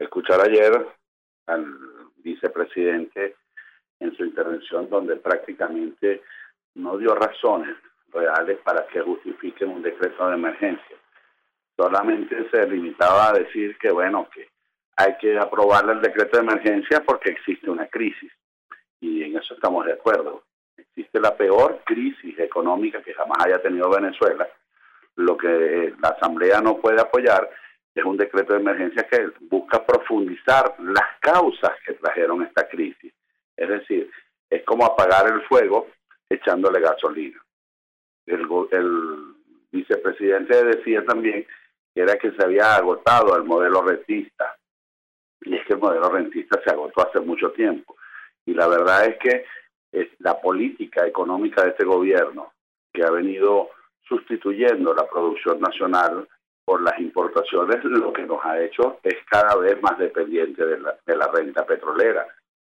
escuchar ayer al vicepresidente en su intervención donde prácticamente no dio razones reales para que justifiquen un decreto de emergencia. Solamente se limitaba a decir que, bueno, que hay que aprobar el decreto de emergencia porque existe una crisis. Y en eso estamos de acuerdo. Existe la peor crisis económica que jamás haya tenido Venezuela. Lo que la Asamblea no puede apoyar es un decreto de emergencia que busca profundizar las causas que trajeron esta crisis. Es decir, es como apagar el fuego echándole gasolina. El vicepresidente decía también que era que se había agotado el modelo rentista. Y es que el modelo rentista se agotó hace mucho tiempo. Y la verdad es que la política económica de este gobierno, que ha venido sustituyendo la producción nacional por las importaciones, lo que nos ha hecho es cada vez más dependiente de la renta petrolera.